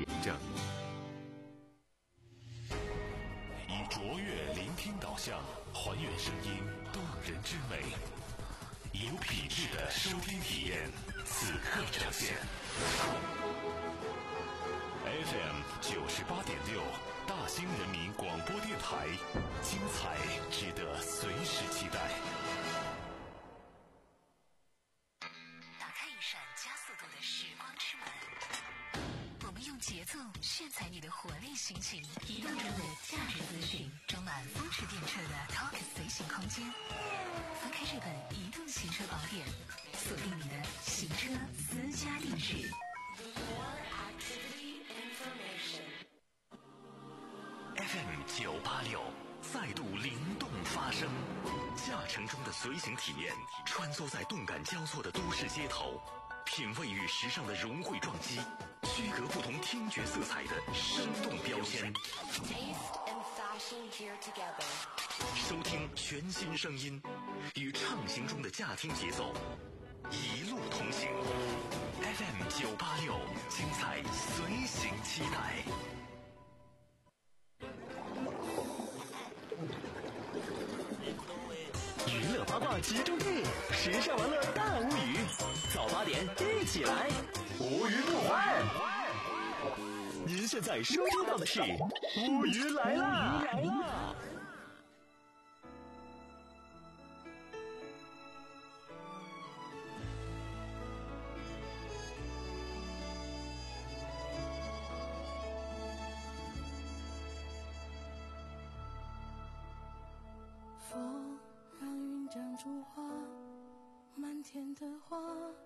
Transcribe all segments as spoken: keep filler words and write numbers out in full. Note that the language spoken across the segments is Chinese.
证。以卓越聆听导向，还原声音动人之美，有品质的收听体验，此刻呈现。F M 九十八点六，大兴人民广播电台，精彩值得随时期待。 打开一扇加速度的时光之门，我们用节奏炫彩你的活力心情，移动中的价值资讯，装满风驰电掣的 Talk 随行空间。翻开这本移动行车宝典，锁定你的行车私家地址。 F M 九八六再度灵动发声，驾乘中的随行体验，穿梭在动感交错的都市街头，品味与时尚的融汇撞击，区隔不同听觉色彩的生动标签。收听全新声音，与畅行中的驾听节奏，一路同行。F M 九八六，精彩随行期待。 娱乐八卦集中地，时尚玩乐大无语，早八点一起来，无鱼不欢。您现在收听到的是乌鱼来啦！来啦！ 风让云长出花，满天的花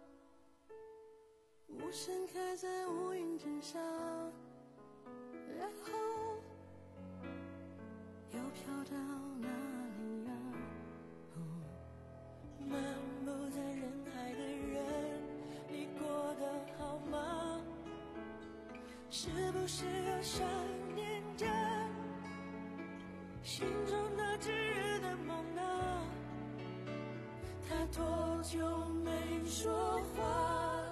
无声开在乌云之上，然后又飘到哪里呀、哦、漫步在人海的人，你过得好吗？是不是又想念着心中那炙热的梦啊？他多久没说话？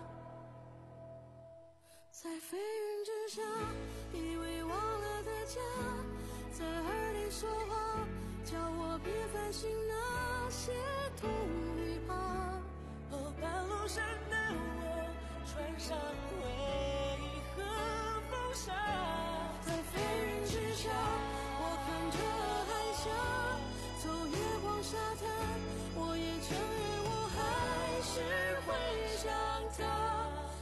在飞云之上，以为忘了的家，在耳里说话，叫我别烦心那些痛与怕。哦，半路上的我穿上回忆和风沙，在飞云之上，我看着海峡，走月光沙滩，我也承认我还是会想他。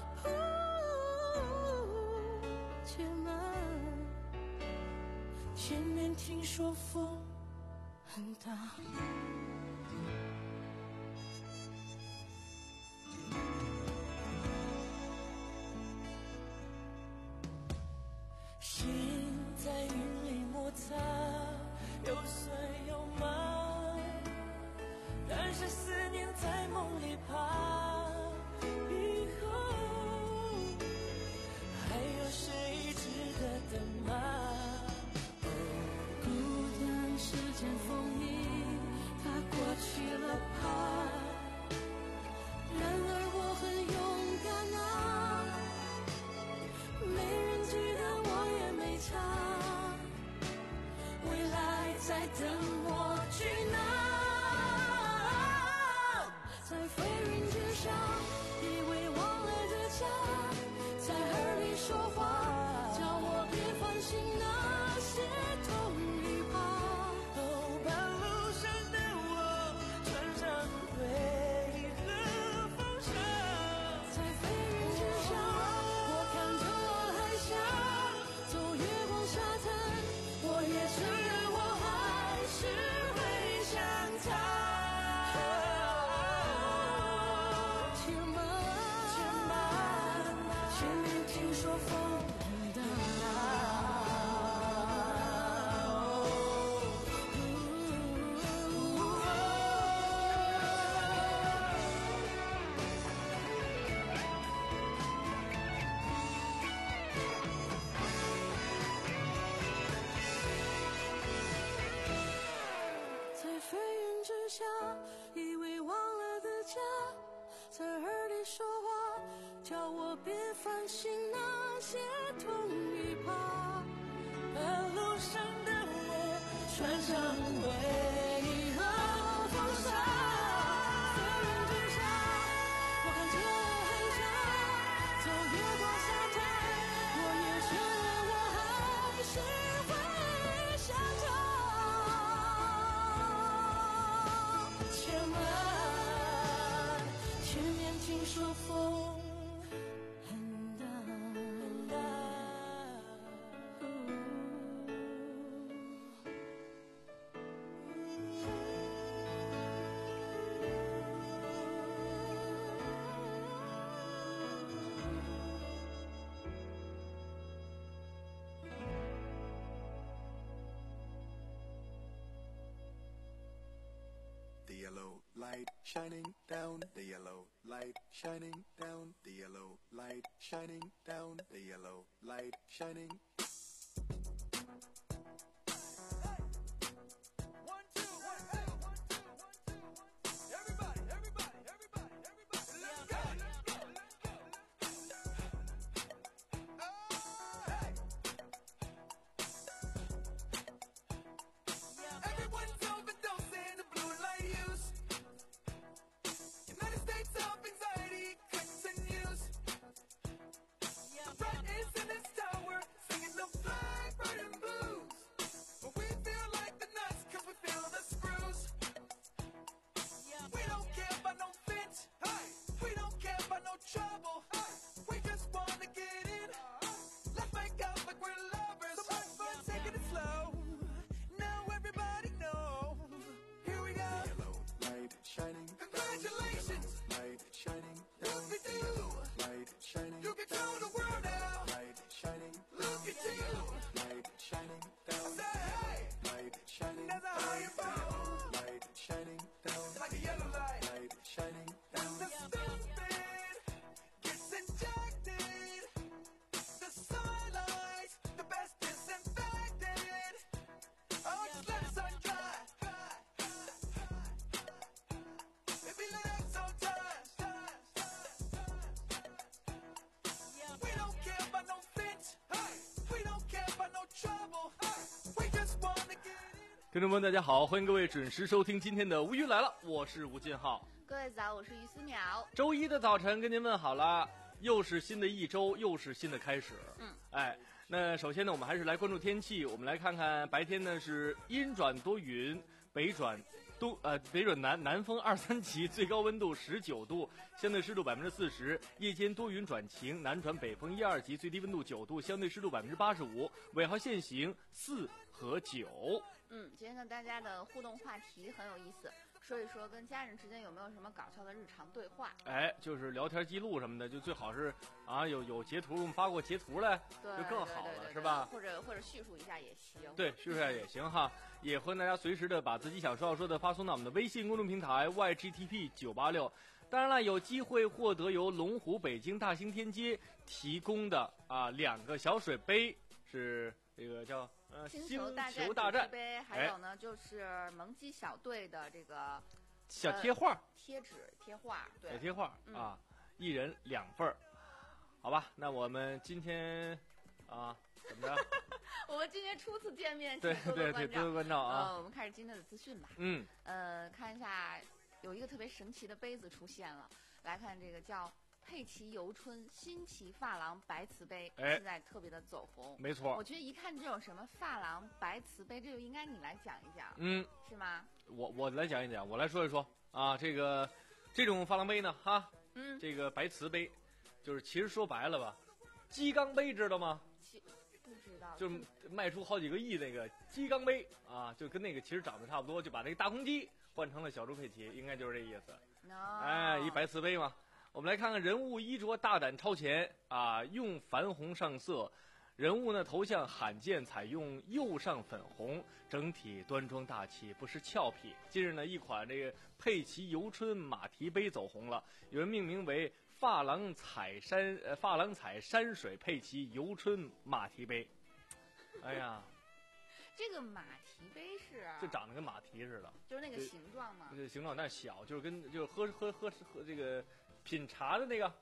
且慢，前面听说风很大。心在云里摩擦，有酸有麻，但是思念在梦里爬，以后还有谁值得等吗？哦，孤单是阵风衣，它过去了怕，然而我很勇敢啊，没人记得我也没差，未来在等我去拿。在飞云之上，以为忘了的家，在耳里说话，叫我别烦心那些痛与怕。哦，半路上的我穿上回忆和风沙，在飞云之上，我看着海峡，走月光沙滩，我也承认我还是会想他。且慢，且慢，前面听说风很大。在飞云之下，以为忘了的家，在耳里说话，叫我别烦心那协同一旁，半路上的我穿上为何风沙，飞人之上，我看着很长，走越过沙滩，我也觉得我还是会想家。千万前面听说风很大很大。 The yellow light shining down, the yellow light shining down, the yellow light shining down, the yellow light shining. One, two, one, two, one, two, one, two, one, two. Everybody, everybody, everybody, everybody. Let's go. Let's go. Let's go. Oh, hey. Everyone's overdosing the blue light use. United States of anxiety continues. The threat is in its tower, singing the flag burning blues. But we feel like the nuts, cause we feel the screws. We don't care about no fence, hey. We don't care about no trouble, hey. We just wanna get in. Let's make out like we're lovers. So much fun taking it slow. Now everybody knows. Here we go. The yellow light shining down, Congratulations. the yellow light shining down, Look at the you. yellow light shining You control the world now. light shining Look at you. light shining down, Say hey. light shining That's how you roll. light shining down, Like a yellow light. light shining down. The stupid gets injected. The sunlight, the best disinfected. Oh, just let the sun dry. Baby, let out sometimes. We don't care about no fence. Hey, we don't care about no trouble. Hey, we just wanna get in. 听众朋友大家好，欢迎各位准时收听今天的无语来了，我是吴进浩。 各位早，我是于思淼。 周一的早晨跟您问好了，又是新的一周，又是新的开始。 嗯， 哎，那首先呢，我们还是来关注天气。我们来看看白天呢是阴转多云，北转东呃北转南南风二三级，最高温度十九度，相对湿度百分之四十。夜间多云转晴，南转北风一二级，最低温度九度，相对湿度百分之八十五。尾号限行四和九。 嗯，今天跟大家的互动话题很有意思，说一说跟家人之间有没有什么搞笑的日常对话。 哎，就是聊天记录什么的，就最好是啊，有有截图，我们发过截图来， 对， 就更好了， 对对对对是吧？ 或者或者叙述一下也行。 对，叙述一下也行哈，也欢迎大家随时的把自己想说要说的发送到我们的微信公众平台 Y G T P 九八六。当然了，有机会获得由龙湖北京大兴天街提供的啊两个小水杯，是这个叫呃星星球大战球大战主题杯，还有呢、就是萌鸡小队的这个小贴画、 呃、贴纸贴画，对， 小贴画、 嗯、 啊，一人两份儿，好吧？那我们今天啊怎么着？ 我们今天初次见面， 对请多多关照。 对对多多关照啊呃，我们开始今天的资讯吧。 嗯， 呃，看一下有一个特别神奇的杯子出现了，来看这个叫佩奇游春新奇发廊白瓷杯， 哎现在特别的走红。 没错我觉得一看这种什么发廊白瓷杯，这就应该你来讲一讲， 嗯， 是吗？ 我我来讲一讲，我来说一说啊，这个这种珐琅杯呢，哈， 嗯， 这个白瓷杯，就是其实说白了吧，鸡缸杯知道吗？ 其不知道， 就是卖出好几个亿那个鸡缸杯啊，就跟那个其实长得差不多，就把那个大公鸡换成了小猪佩奇，应该就是这意思。 No、 哎，一白瓷杯嘛。我们来看看人物衣着大胆超前啊，用矾红上色。人物呢头像罕见采用釉上粉红，整体端庄大气，不失俏皮。近日呢，一款这个佩奇游春马蹄杯走红了，有人命名为珐琅彩山呃珐琅彩山水佩奇游春马蹄杯。哎呀， 这个马蹄杯是就长得跟马蹄似的， 就是那个形状吗？ 这个形状但小，就是跟就是喝喝喝喝这个品茶的那个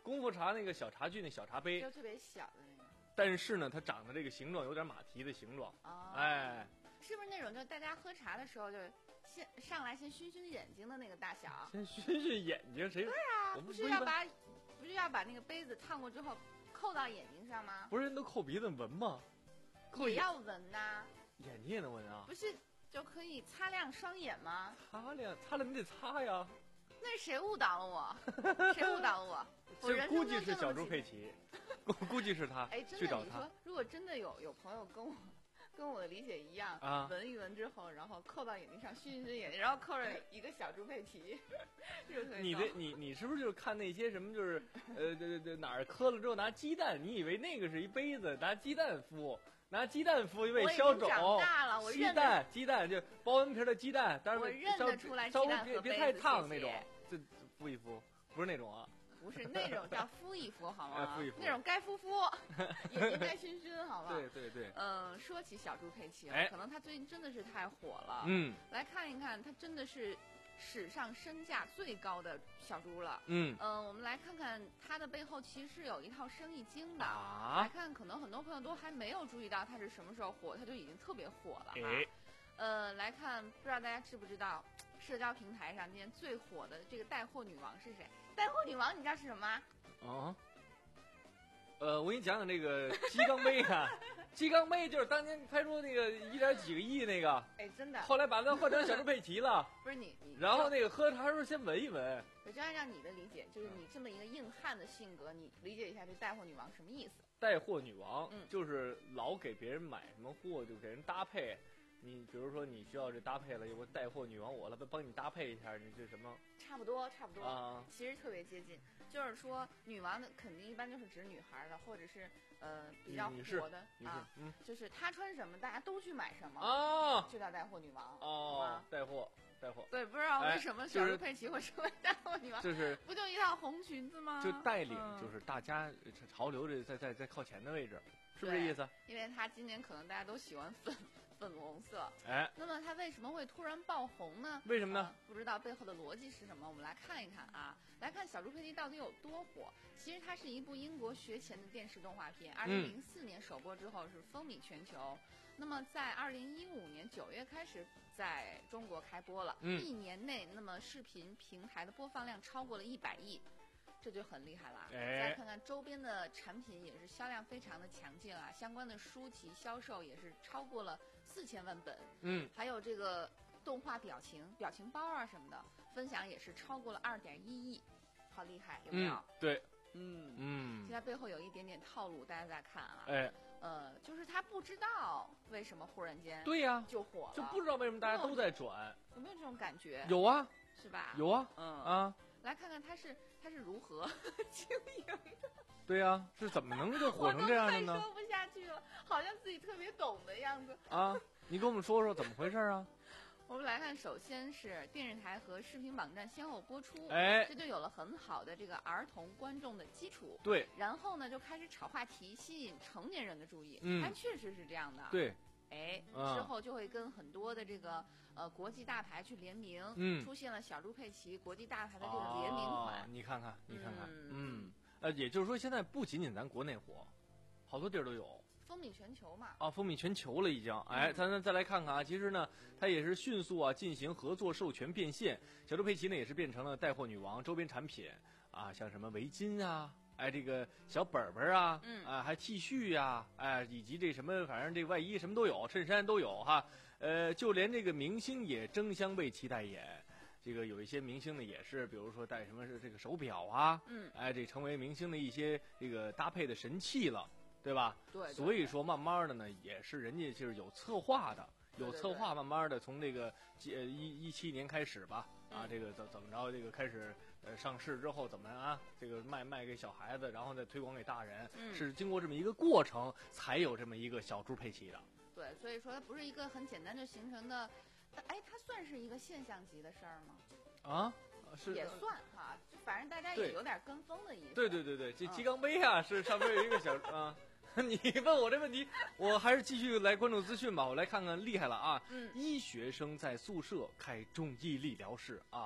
功夫茶那个小茶具那小茶杯， 就特别小的那个。 但是呢，它长得这个形状有点马蹄的形状。 哦， 哎， 是不是那种就大家喝茶的时候就先上来先熏熏眼睛的那个大小？ 先熏熏眼睛，谁？ 对啊， 我们不是不一般要把不是要把那个杯子烫过之后扣到眼睛上吗？ 不是人都扣鼻子闻吗？扣眼也要闻呐、 眼睛也能闻啊？ 不是就可以擦亮双眼吗？ 擦亮，擦了你得擦呀。 那谁误导了我？谁误导了我？我这人生估计是小中这么几猪佩奇，估估计是他哎，真的， 去找他你说。如果真的有有朋友跟我跟我的理解一样， 啊闻一闻之后，然后扣到眼睛上熏一熏眼睛，然后扣着一个小猪佩奇，是不是特别你逗的你你是不是就是看那些什么就是呃对对对哪儿磕了之后拿鸡蛋，你以为那个是一杯子，拿鸡蛋敷，拿鸡蛋敷一为我已消肿。 经长大了，我鸡认得蛋鸡蛋就包完皮的鸡蛋，但是我认稍得出来稍微鸡蛋和别别太杯子谢谢烫那种，这这敷一敷，不是那种啊。 不是那种叫敷一敷好吗？ 哎敷一敷那种该敷敷，眼睛该熏熏，好吧？ 对对对， 嗯，说起小猪佩奇啊， 哎可能他最近真的是太火了。 嗯来看一看，他真的是史上身价最高的小猪了。 嗯嗯，我们来看看它的背后其实是有一套生意经的。来啊， 看，可能很多朋友都还没有注意到它是什么时候火，它就已经特别火了哈。 哎， 呃，来看，不知道大家知不知道，社交平台上今天最火的这个带货女王是谁？带货女王你知道是什么吗？ 啊，呃，我给你讲讲这个鸡缸杯啊，鸡缸杯就是当年拍出那个一点几个亿那个， 哎，真的， 后来把它换成小猪佩奇了， 不是你你， 然后那个喝茶时候先闻一闻。 我就按照你的理解，就是你这么一个硬汉的性格，你理解一下这带货女王什么意思？ 带货女王， 嗯就是老给别人买什么货就给人搭配。你比如说你需要这搭配了，有个带货女王我来帮你搭配一下，你这什么差不多，差不多， 啊？ 其实特别接近。就是说，女王的肯定一般就是指女孩的，或者是呃比较女士火的女士啊， 嗯就是她穿什么，大家都去买什么， 啊就叫带货女王。好哦吗， 带货带货， 对，不知道为什么哎就是小猪佩奇会成为带货女王， 就是不就一套红裙子吗？ 就带领， 嗯就是大家潮流这在在在靠前的位置，是不是这意思？ 因为她今年可能大家都喜欢粉粉红色， 哎， 那么她为什么会突然爆红呢？ 为什么呢呃不知道背后的逻辑是什么，我们来看一看啊。来看小猪佩奇到底有多火。其实它是一部英国学前的电视动画片，二零零四年首播之后是风靡全球。那么在二零一五年九月开始在中国开播了， 嗯一年内那么视频平台的播放量超过了一百亿。这就很厉害了。 哎再看看周边的产品也是销量非常的强劲啊，相关的书籍销售也是超过了四千万本， 嗯， 还有这个动画表情、表情包啊什么的，分享也是超过了二点一亿，好厉害，有没有？ 嗯，对， 嗯嗯现，在背后有一点点套路，大家在看啊。 哎， 呃，就是他不知道为什么忽然间对呀， 就火了， 就不知道为什么大家都在转。 有没有这种感觉？ 有啊， 是吧？ 有啊， 嗯啊， 来看看他是他是如何经营的。 对呀，是怎么能就火成这样的呢？ 我都快说不下去了，好像自己特别懂的样子。 啊，你跟我们说说怎么回事啊？ 我们来看，首先是电视台和视频网站先后播出， 哎这就有了很好的这个儿童观众的基础。 对然后呢，就开始炒话题，吸引成年人的注意。 嗯还确实是这样的。， 对， 哎， 啊之后就会跟很多的这个呃国际大牌去联名， 嗯出现了小猪佩奇国际大牌的这个联名款。 哦你看看，你看看， 嗯嗯，呃，也就是说，现在不仅仅咱国内火，好多地儿都有。 风靡全球嘛。 啊，风靡全球了已经。哎，咱咱再来看看啊，其实呢，它也是迅速啊进行合作授权变现。小猪佩奇呢也是变成了带货女王，周边产品啊，像什么围巾啊，哎，这个小本本啊， 嗯啊，还 T 恤呀、哎，以及这什么，反正这外衣什么都有，衬衫都有哈。呃，就连这个明星也争相为其代言。这个有一些明星呢，也是，比如说戴什么是这个手表啊， 嗯， 哎，这成为明星的一些这个搭配的神器了。对吧？ 对对所以说慢慢的呢，也是人家就是有策划的， 对对有策划，慢慢的从这个呃一一七年开始吧，啊， 嗯这个怎怎么着，这个开始呃上市之后怎么啊，这个卖卖给小孩子，然后再推广给大人， 嗯是经过这么一个过程，才有这么一个小猪佩奇的。 对，所以说它不是一个很简单就形成的，它哎，它算是一个现象级的事儿吗？ 啊，是也算哈，就反正大家对也有点跟风的意思。 对对对对，这嗯鸡缸杯啊，是上边有一个小啊。你问我这问题，我还是继续来关注资讯吧。我来看看厉害了啊！ 嗯医学生在宿舍开中医理疗室啊，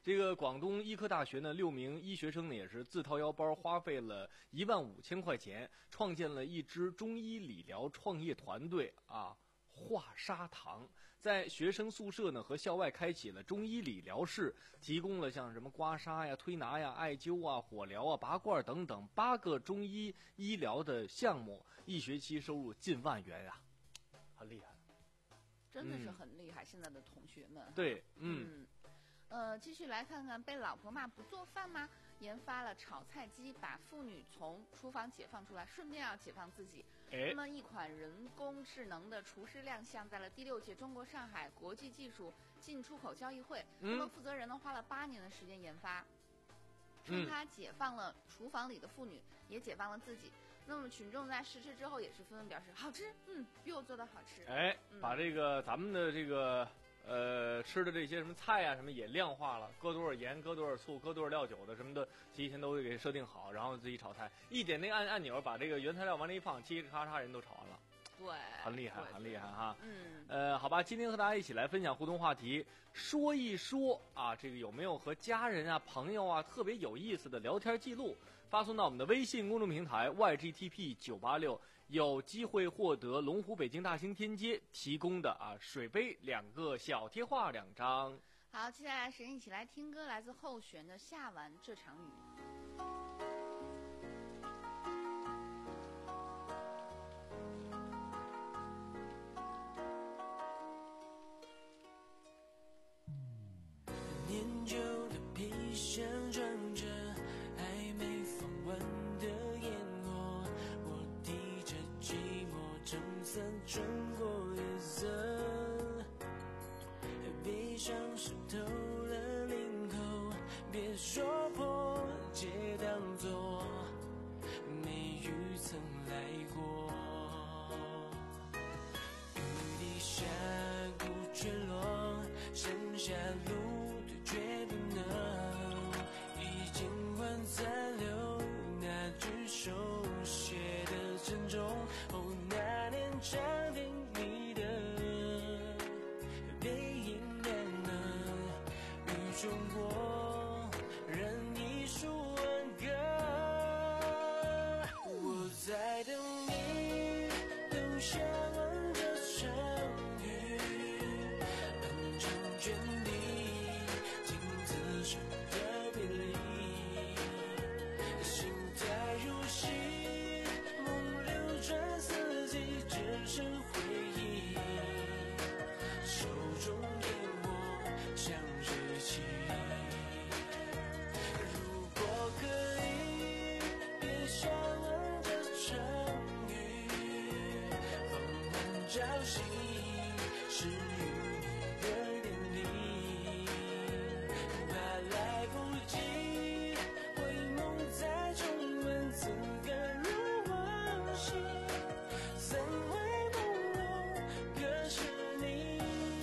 这个广东医科大学呢，六名医学生呢也是自掏腰包，花费了一万五千块钱，创建了一支中医理疗创业团队啊，华沙堂。在学生宿舍呢和校外开启了中医理疗室，提供了像什么刮痧呀、推拿呀、艾灸啊、火疗啊、拔罐等等八个中医医疗的项目，一学期收入近万元啊，很厉害。 真的是很厉害，嗯、现在的同学们。 对，嗯。 嗯呃，继续来看看被老婆骂不做饭吗？研发了炒菜机，把妇女从厨房解放出来，顺便要解放自己。 哎， 那么一款人工智能的厨师亮相在了第六届中国上海国际技术进出口交易会。 嗯、 那么负责人呢花了八年的时间研发，说他解放了厨房里的妇女，也解放了自己。那么群众在试吃之后也是纷纷表示好吃，嗯，比我做的好吃。 哎， 嗯、 把这个咱们的这个。呃，吃的这些什么菜啊，什么也量化了，搁多少盐，搁多少醋，搁多少料酒的什么的，提前都给设定好，然后自己炒菜，一点那个按按钮，把这个原材料往那一放，嘁哩咔嚓人都炒完了。 对， 很厉害，很厉害哈。 嗯， 呃，好吧，今天和大家一起来分享互动话题，说一说啊，这个有没有和家人啊、朋友啊特别有意思的聊天记录？发送到我们的微信公众平台 Y G T P 九八六，有机会获得龙湖北京大兴天街提供的啊水杯两个，小贴画两张。 好，接下来时间一起来听歌，来自后弦的《下完这场雨》。 年久的皮箱装着还没放完的烟火，我提着寂寞橙色穿过夜色，闭上湿透了领口，别说破，皆当作没雨曾来过。雨滴下鼓坠落，剩下路绝不能已经换残留那句手写的珍重。哦，那年长亭里的背影亮了，雨中我任一束挽歌。我在等你等下完这场雨，漫长眷恋的别离，心态如洗，梦流转四季，只剩回忆。手中烟火像热气，如果可以，别想这场雨，放慢朝夕，是与你的点滴。来不及回眸，再重温此刻如往昔，三回梦落，可是你。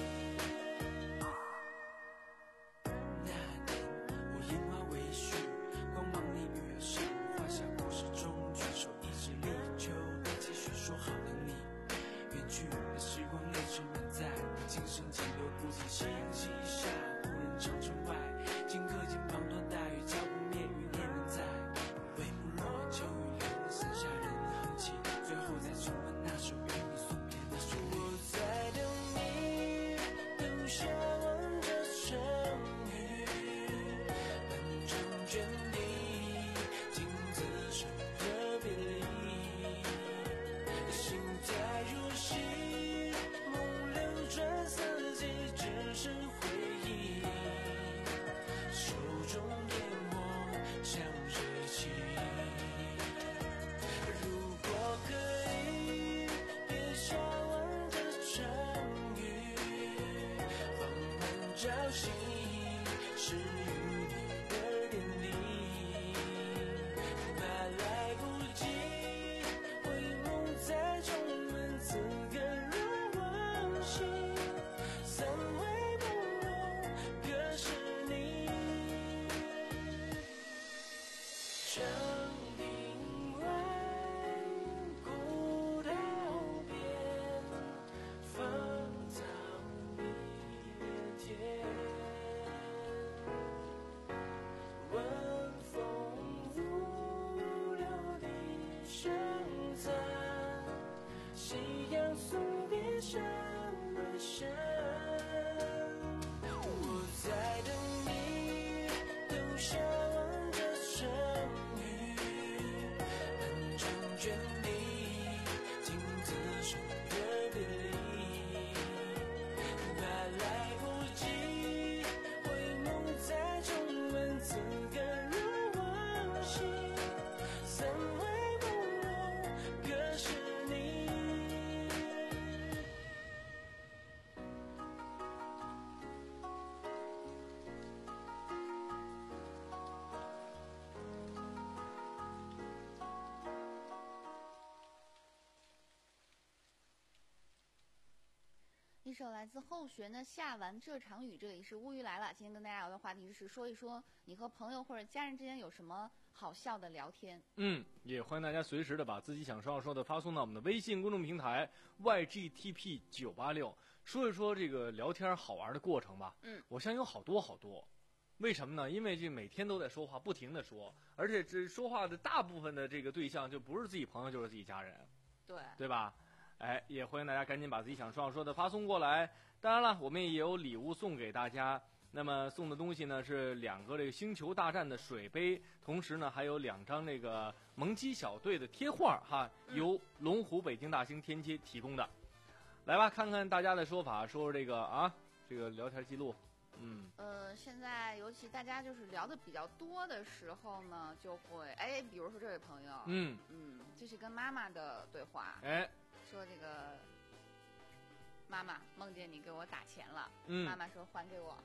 那年我烟花微醺，光芒里雨儿声，画下故事中举手一直立秋的继续说好了你远去的时光泪水满载，今生几流不停夕阳西下，故人长城外，顷刻间滂沱大雨浇不灭余念仍在，帷幕落秋雨淋，伞下人哼起，最后再重温那首与你送别的旋律。我在等你等下完这场雨，漫长眷恋，经此生的别离，心态如洗，梦流转四季，只剩回忆。手中烟火像热气，如果可以，别下完这场雨，放慢朝夕，是与你的点滴。怕来不及回眸，再重温此刻如往昔，三回梦落，可是你。长亭外，古道边，芳草碧连天。 深为深。我在等你，都向往着相遇，满腔眷恋，镜子手的别离，怕来不及回眸，再重温此刻如往昔，三回不落，可是你。 一首来自后学呢，下完这场雨，这里是乌鱼来了。今天跟大家聊的话题是说一说你和朋友或者家人之间有什么好笑的聊天。 嗯，也欢迎大家随时的把自己想说要说的发送到我们的微信公众平台 Y G T P 九八六，说一说这个聊天好玩的过程吧。 嗯， 我相信有好多好多。为什么呢？因为这每天都在说话，不停的说，而且这说话的大部分的这个对象就不是自己朋友，就是自己家人， 对， 对吧？哎，也欢迎大家赶紧把自己想说要说的发送过来。当然了，我们也有礼物送给大家。那么送的东西呢是两个这个星球大战的水杯，同时呢还有两张这个萌鸡小队的贴画哈，由龙湖北京大兴天街提供的。来吧，看看大家的说法，说说这个啊，这个聊天记录。嗯， 呃，现在尤其大家就是聊的比较多的时候呢，就会哎，比如说这位朋友， 嗯嗯，这是跟妈妈的对话， 哎， 说这个妈妈梦见你给我打钱了， 嗯妈妈说还给我，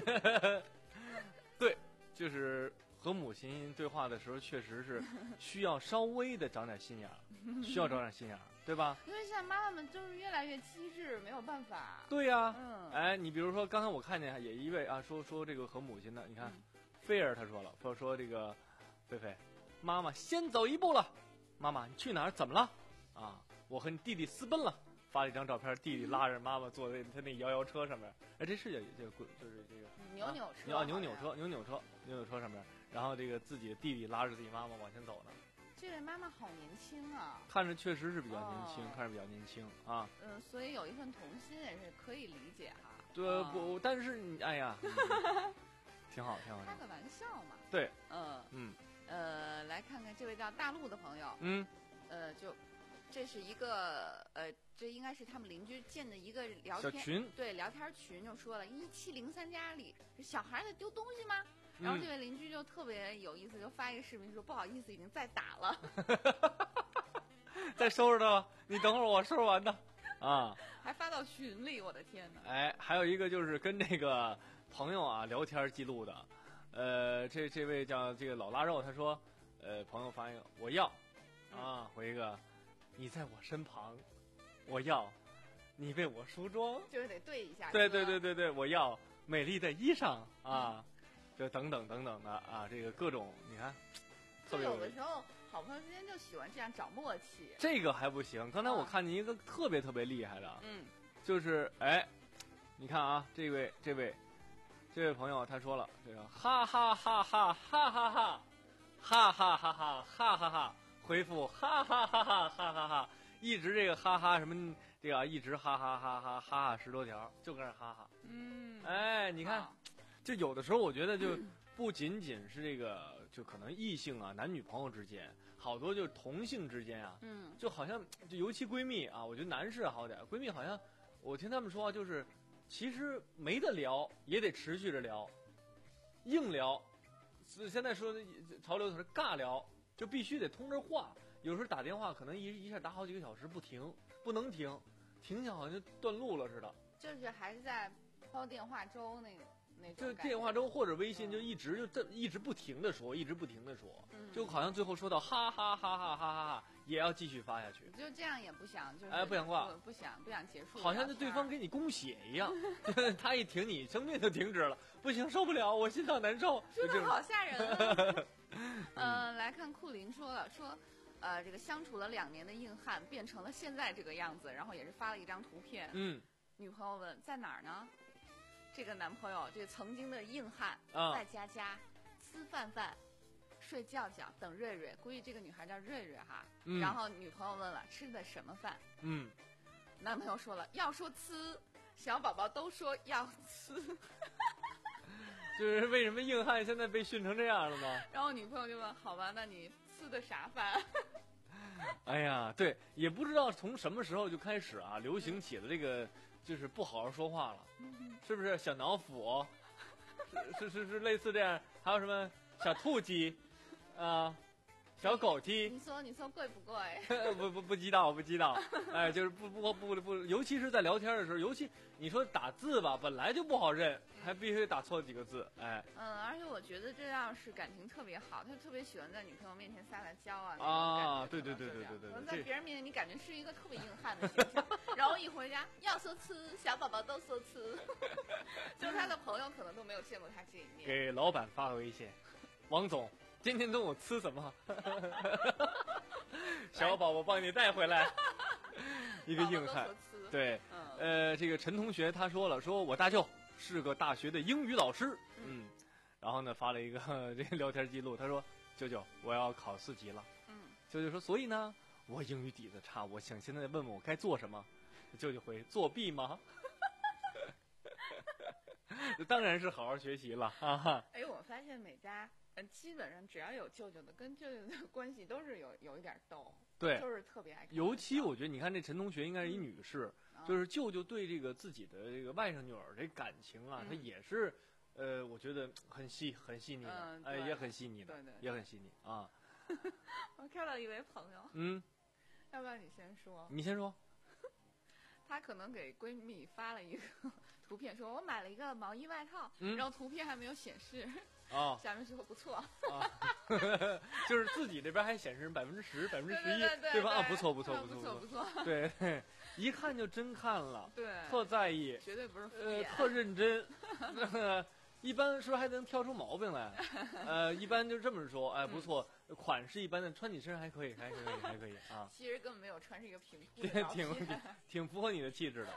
对，就是和母亲对话的时候，确实是需要稍微的长点心眼儿，需要长点心眼儿，对吧？ 因为现在妈妈们就是越来越机智，没有办法。 对呀、 嗯哎，你比如说刚才我看见也一位啊说说这个和母亲的，你看，菲儿他说了，说说这个菲菲，妈妈先走一步了，妈妈你去哪儿？怎么了？啊，我和你弟弟私奔了。发了一张照片，弟弟拉着妈妈坐在他那摇摇车上面，哎，这是叫这个就是这个扭扭车啊，扭扭车，扭扭车，扭扭车上面，然后这个自己的弟弟拉着自己妈妈往前走呢。 这位妈妈好年轻啊， 看着确实是比较年轻， 哦看着比较年轻啊。 嗯，所以有一份童心也是可以理解哈。 对， 嗯不，但是你，哎呀，嗯挺好，挺好。 开个玩笑嘛。 对， 嗯嗯呃，来看看这位叫大陆的朋友， 嗯， 呃，就这是一个呃，这应该是他们邻居建的一个聊天小群对，聊天群就说了，一七零三家里这小孩在丢东西吗？然后嗯这位邻居就特别有意思，就发一个视频说不好意思，已经在打了， 再收拾他吧，你等会儿我收拾完的啊。 还发到群里，我的天哪！ 哎，还有一个就是跟这个朋友啊聊天记录的，呃，这这位叫这个老腊肉，他说，呃，朋友发一个我要，啊，回一个你在我身旁，我要你为我梳妆， 就是得对一下。 对是吧对对对对，我要美丽的衣裳啊，这等等等等的啊，这个各种你看，特就别有的时候好朋友之间就喜欢这样找默契。 这个还不行，刚才我啊看见一个特别特别厉害的， 嗯， 就是哎，你看啊，这位这位这位朋友他说了，这个哈哈哈哈哈哈哈，哈哈哈哈哈哈哈，回复哈哈哈哈哈哈哈，一直这个哈哈什么这个一直哈哈哈哈哈哈十多条，就跟着哈哈。 嗯， 哎，你看好， 就有的时候我觉得就不仅仅是这个，就可能异性啊，男女朋友之间，好多就是同性之间啊， 嗯， 就好像就尤其闺蜜啊，我觉得男士好点，闺蜜好像我听他们说就是，其实没得聊也得持续着聊，硬聊，是现在说的潮流词是尬聊，就必须得通着话，有时候打电话可能一一下打好几个小时不停，不能停，停下好像就断路了似的。 就是还是在抛电话粥那个那种就感觉。 电话中或者微信嗯就一直就这一直不停的说，一直不停的说， 嗯就好像最后说到哈哈哈哈哈哈哈，也要继续发下去， 就这样也不想，就是哎不想挂不不想不想结束， 好像就对方给你供血一样，他一停你生命就停止了，不行受不了，我心脏难受，就真的这种好吓人、啊。呃，来看库林说了说，呃，这个相处了两年的硬汉变成了现在这个样子，然后也是发了一张图片。 嗯， 女朋友问在哪儿呢？这个男朋友，这个曾经的硬汉， 啊在家家吃饭饭，睡觉觉，等瑞瑞。估计这个女孩叫瑞瑞哈。 嗯然后女朋友问了吃的什么饭？ 嗯， 男朋友说了要说呲，小宝宝都说要呲， 就是为什么硬汉现在被训成这样了呢？ 然后女朋友就问：好吧，那你呲的啥饭？ 哎呀，对，也不知道从什么时候就开始啊，流行起了这个就是不好好说话了，是不是？小脑斧，是是是是类似这样，还有什么小兔鸡，啊、小狗鸡你，说你说贵不贵？ 不不不知道不知道，哎，就是不不不不不，尤其是在聊天的时候，尤其你说打字吧，本来就不好认，还必须打错几个字，哎。 嗯，而且我觉得这样是感情特别好，他特别喜欢在女朋友面前撒撒娇啊。 啊，对对对对对对对可能对，这在别人面前你感觉是一个特别硬汉的形象，然后一回家要说呲，小宝宝都说呲，就他的朋友可能都没有见过他这一面。 给老板发个微信，王总，今天中午吃什么？小宝宝帮你带回来。一个硬汉宝宝都说，呲对， 嗯呃，这个陈同学他说了，说我大舅是个大学的英语老师，嗯，然后呢发了一个这个聊天记录，他说舅舅我要考四级了， 嗯， 舅舅说所以呢我英语底子差，我想现在问问我该做什么，舅舅回作弊吗？当然是好好学习了哈哈。 哎，我发现每家嗯基本上只要有舅舅的，跟舅舅的关系都是有有一点逗， 对， 就是特别爱开玩笑。 尤其我觉得，你看这陈同学应该是一女士， 嗯就是舅舅对这个自己的这个外甥女儿这感情啊， 嗯他也是，呃，我觉得很细很细腻的，哎， 嗯对也很细腻的， 对对也很细腻啊。 我看到一位朋友， 嗯， 要不然你先说。 你先说。 她可能给闺蜜发了一个图片，说我买了一个毛衣外套， 嗯然后图片还没有显示， 啊下面说不错。 啊，就是自己这边还显示百分之十、百分之十一， 对对对吧？啊， 对不错不错啊不不错不错， 对，对一看就真看了， 对， 特在意， 绝对不是敷呃， 衍。 特认真。一般是不是还能挑出毛病来？呃，一般就这么说，哎，不错，款式一般的，穿你身上还可以，还可以，还可以啊， 其实根本没有穿，是一个平铺挺的照挺片挺挺符合你的气质的。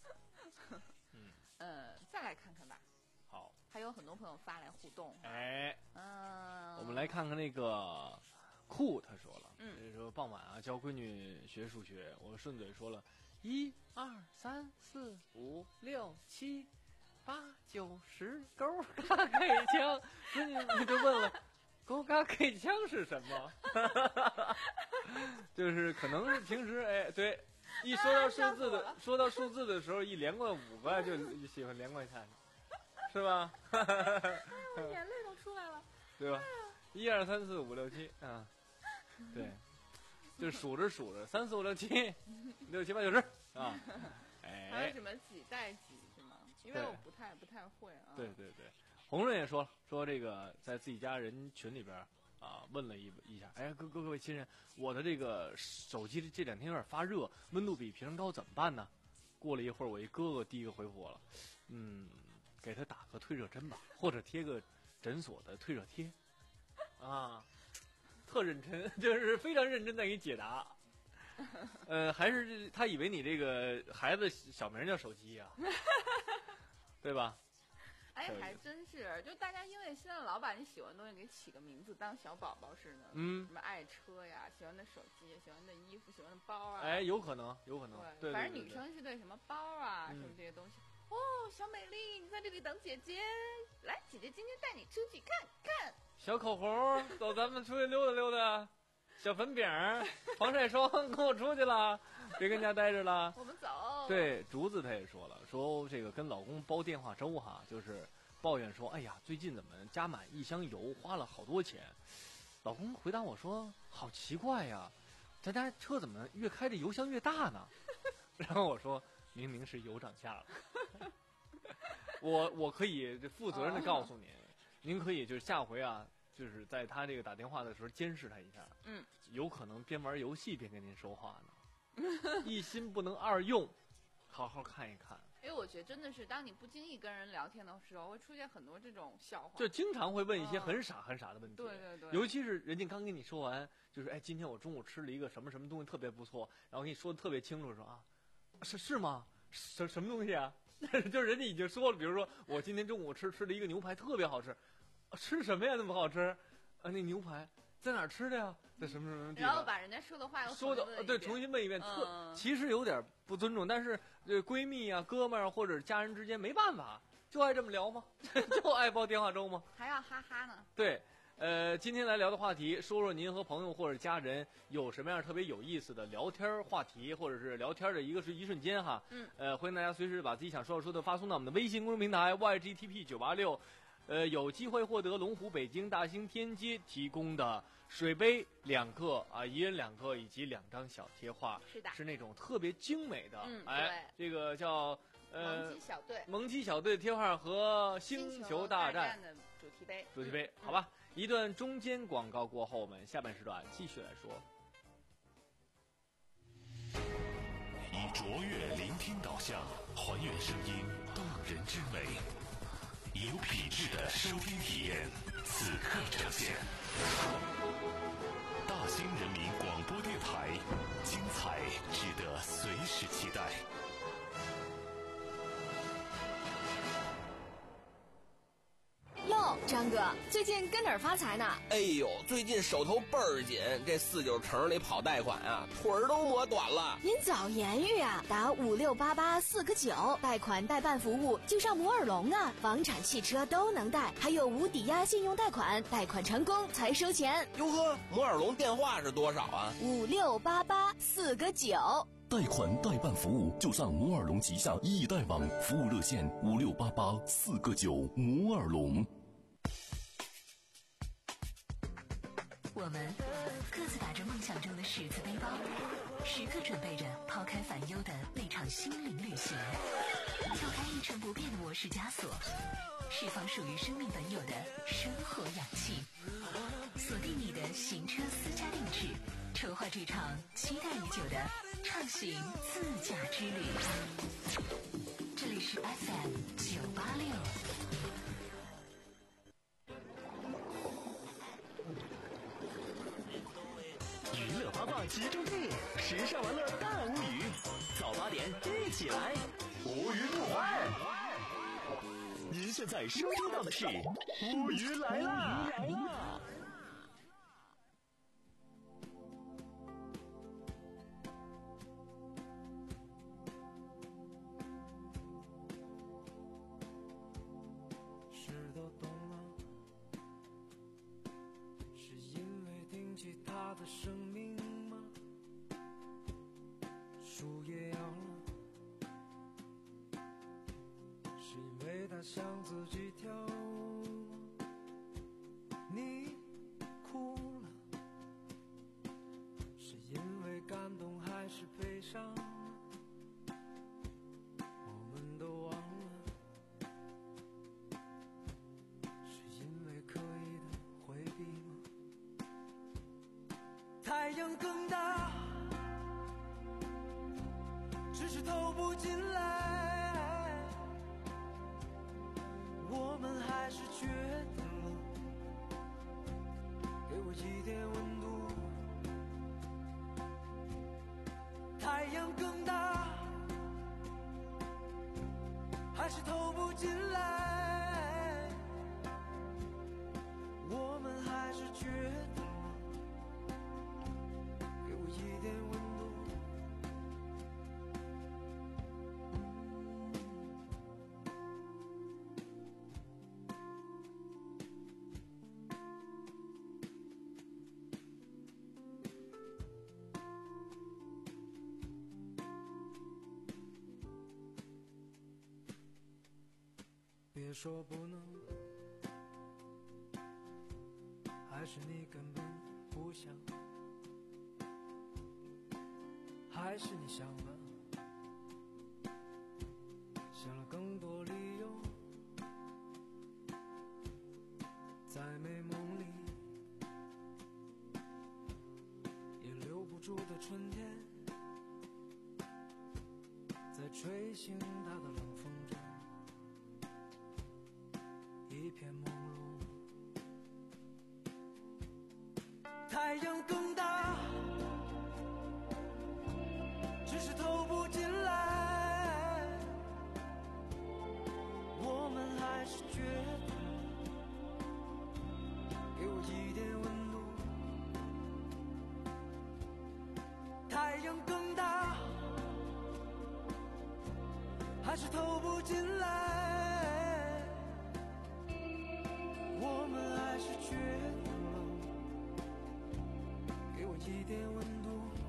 嗯，再来看看吧， 好， 还有很多朋友发来互动。 哎， 嗯， 我们来看看那个酷，他说了， 嗯说傍晚啊教闺女学数学，我顺嘴说了，一二三四五六七。八九十勾嘎 K 枪，闺女就问了，勾嘎 K 枪是什么？就是可能是平时哎，对，一说到数字的，说到数字的时候，一连贯五个就喜欢连贯下去，是吧？ 眼泪都出来了。 对吧？一二三四五六七啊，对，就数着数着，三四五六七，六七八九十啊，哎， 还有什么几代几是吗？因为对我不太不太会啊。 对对对，红润也说了，说这个在自己家人群里边啊问了一一下，哎，各各各位亲人，我的这个手机这两天有点发热，温度比平常高，怎么办呢？过了一会儿，我一哥哥第一个回复我了，嗯，给他打个退热针吧，或者贴个诊所的退热贴，啊，特认真，就是非常认真在给你解答。呃，还是他以为你这个孩子小名叫手机呀、对吧？ 哎有，意思还真是，就大家因为现在老把你喜欢的东西给起个名字，当小宝宝似的， 嗯什么爱车呀，喜欢的手机，喜欢的衣服，喜欢的包啊， 哎，有可能，有可能，对，对反正对对女生是对什么包啊， 嗯什么这些东西。哦，小美丽，你在这里等姐姐，来，姐姐今天带你出去看看。 小口红，走，咱们出去溜达溜达。小粉饼，防晒霜，跟我出去了，别跟家待着了。 我们走。 对，竹子她也说了，说这个跟老公煲电话粥哈，就是抱怨说，哎呀，最近怎么加满一箱油花了好多钱？老公回答我说，好奇怪呀，咱家车怎么越开着油箱越大呢？然后我说，明明是油涨价了。我我可以负责任的告诉您，您可以就是下回啊。就是在他这个打电话的时候监视他一下， 嗯， 有可能边玩游戏边跟您说话呢，一心不能二用，好好看一看。 因为我觉得真的是，当你不经意跟人聊天的时候，会出现很多这种笑话， 就经常会问一些很傻很傻的问题， 对对对， 尤其是人家刚跟你说完，就是哎，今天我中午吃了一个什么什么东西特别不错，然后跟你说的特别清楚，说啊，是是吗？什什么东西啊？就是人家已经说了，比如说我今天中午吃吃了一个牛排特别好吃。吃什么呀？那么好吃？啊，那牛排在哪儿吃的呀？在什么什么地然后方？ 把人家说的话又说的重新问一呃对， 遍重新问一遍，特嗯其实有点不尊重，但是呃闺蜜啊、哥们儿或者家人之间没办法，就爱这么聊吗？就爱煲电话粥吗？ 还要哈哈呢。 对。呃，今天来聊的话题，说说您和朋友或者家人有什么样特别有意思的聊天话题，或者是聊天的一个是一瞬间哈。 嗯。 呃，欢迎大家随时把自己想说的说的发送到我们的微信公众平台 Y G T P 九八六，呃，有机会获得龙湖北京大兴天街提供的水杯两个啊，一人两个以及两张小贴画， 是的是那种特别精美的。 嗯哎，这个叫呃萌鸡小队萌鸡小队的贴画和星球大战的主题杯。 主题杯， 嗯好吧。一段中间广告过后，我们下半时段继续来说。 以卓越聆听导向，还原声音动人之美，以有品质的收听体验，此刻呈现。大兴人民广播电台，精彩值得随时期待。 哟，张哥，最近跟哪儿发财呢？ 哎呦，最近手头倍儿紧，这四九城里跑贷款啊，腿儿都磨短了。 您早言语啊，打五六八八四个九，贷款代办服务就上摩尔龙啊，房产、汽车都能贷，还有无抵押信用贷款，贷款成功才收钱。 哟呵，摩尔龙电话是多少啊？ 五六八八四个九。 贷款代办服务就上摩尔龙旗下易贷网，服务热线五六八八四个九，摩尔龙。 我们各自打着梦想中的十字背包，时刻准备着抛开烦忧的那场心灵旅行，跳开一成不变的模式枷锁，释放属于生命本有的生活氧气，锁定你的行车私家定制，筹划这场期待已久的畅行自驾之旅。这里是 F M 九八六。 娱乐八卦集中地，时尚玩乐大无语，早八点一起来，无语不欢。您现在收听到的是无语来啦！来啦！ 事都懂了，是因为听起他的声音吗？树也摇了，是因为他想自己跳舞吗？你哭了，是因为感动还是悲伤？我们都忘了，是因为刻意的回避吗？太阳更大，只是透不进来，我们还是决定了，给我一点温度。太阳更大，还是透不进来，我们还是决定了，给我一点温度。别说不能，还是你根本不想，还是你想了，想了更多理由，在美梦里也留不住的春天，在吹醒它的冷风中一片朦胧。太阳更大，只是透不进来，我们还是决定给我一点温度。 还是投不进来，我们还是缺点冷，给我一点温度。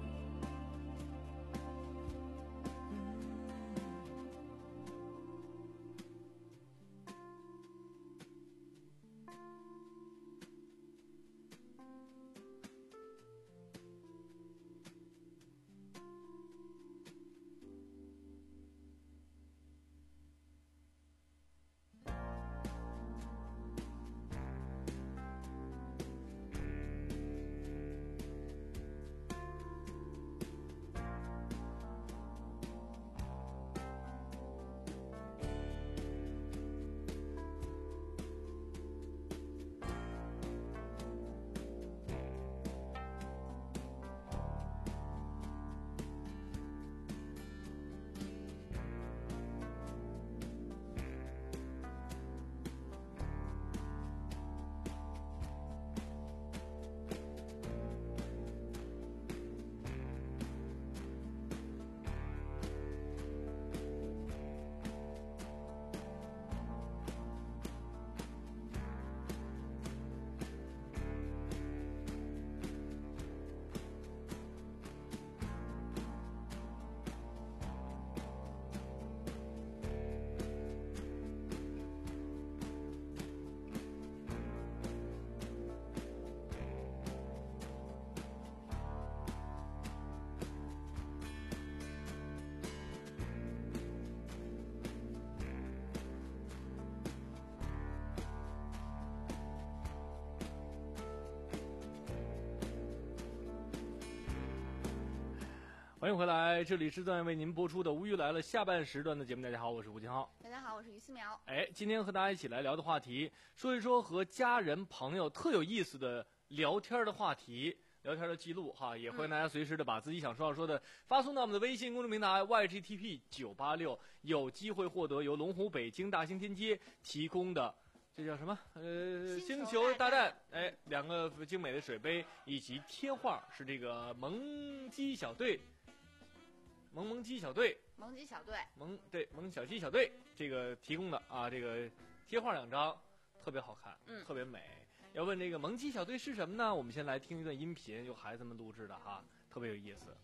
欢迎回来，这里是正在为您播出的《无语来了》下半时段的节目。大家好，我是吴金浩。 大家好，我是于思苗。 哎，今天和大家一起来聊的话题，说一说和家人朋友特有意思的聊天的话题，聊天的记录哈，也欢迎大家随时的把自己想说要说的发送到我们的微信公众平台 Y G T P 九八六，有机会获得由龙湖北京大兴天街提供的。这叫什么？呃，星球大战，哎，两个精美的水杯以及贴画，是这个萌鸡小队，萌萌鸡小队， 萌鸡小队， 萌对萌小鸡小队这个提供的啊，这个贴画两张特别好看， 嗯， 特别美。要问这个萌鸡小队是什么呢？我们先来听一段音频，由孩子们录制的哈，特别有意思。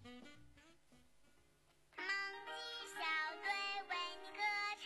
萌鸡小队为你歌唱。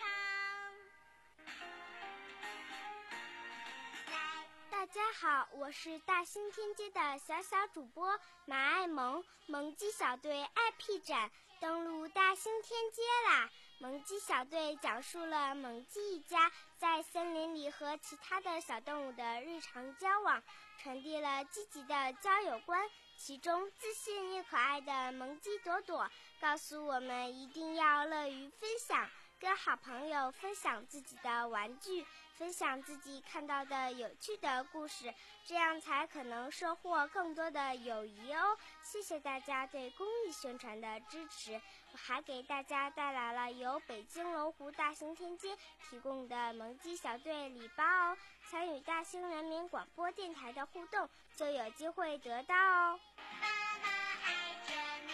大家好，我是大兴天街的小小主播马爱萌。萌鸡小队 I P 展登陆大兴天街啦！萌鸡小队讲述了萌鸡一家在森林里和其他的小动物的日常交往，传递了积极的交友观。其中自信又可爱的萌鸡朵朵告诉我们一定要乐于分享，跟好朋友分享自己的玩具，分享自己看到的有趣的故事，这样才可能收获更多的友谊哦。谢谢大家对公益宣传的支持。我还给大家带来了由北京龙湖大兴天街提供的萌鸡小队礼包哦，参与大兴人民广播电台的互动就有机会得到哦。妈妈爱着